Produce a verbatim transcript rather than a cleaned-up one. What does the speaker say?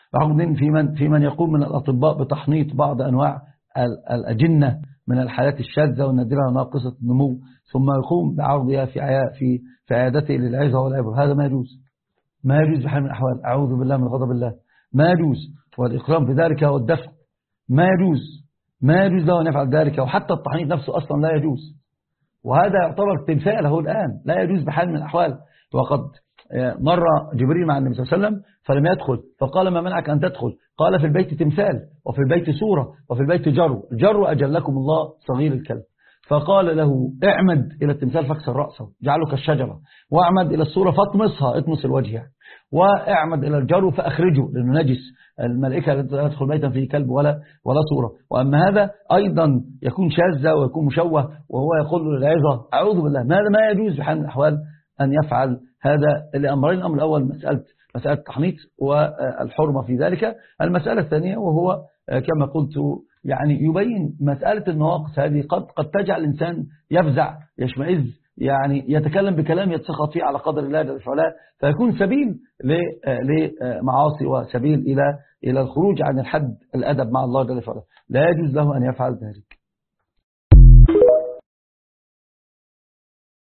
بعض في من في من يقوم من الأطباء بتحنيط بعض أنواع الأجنة من الحالات الشاذة والنادرة ناقصة النمو، ثم يقوم بعرضها في في في عيادته للعظة والعبر. هذا ما يجوز، ما يجوز بحال من الأحوال. أعوذ بالله من غضب الله، ما يجوز. والإكرام في ذلك والدفع ما يجوز، ما يجوز له أن يفعل ذلك. وحتى التحنيط نفسه أصلا لا يجوز، وهذا يعتبر تمثال له الآن، لا يجوز بحال من الأحوال. وقد مر جبريل مع النبي صلى الله عليه وسلم فلم يدخل، فقال ما منعك أن تدخل؟ قال في البيت تمثال، وفي البيت صورة، وفي البيت جرو، الجرو أجلكم الله صغير الكلب. فقال له اعمد إلى التمثال فاكسر رأسه جعله كالشجرة، واعمد إلى الصورة فاطمسها اطمس الوجه يعني، واعمد إلى الجرو فأخرجه لأنه نجس، الملائكة لا تدخل بيتا فيه كلب ولا ولا صورة. وأما هذا أيضا يكون شاذة ويكون مشوه، وهو يقول للعظة أعوذ بالله، ما ما يجوز بحال من الأحوال أن يفعل هذا الأمرين. الأمر الأول مسألة مسألة التحنيط والحرمة في ذلك. المسألة الثانية وهو كما قلت يعني يبين مسألة النواقص هذه قد قد تجعل الإنسان يفزع يشمئز، يعني يتكلم بكلام يتسخط فيه على قدر الله جل وعلا، فيكون سبيل لمعاصي وسبيل إلى إلى الخروج عن الحد الأدب مع الله جل وعلا. لا يجوز له أن يفعل ذلك.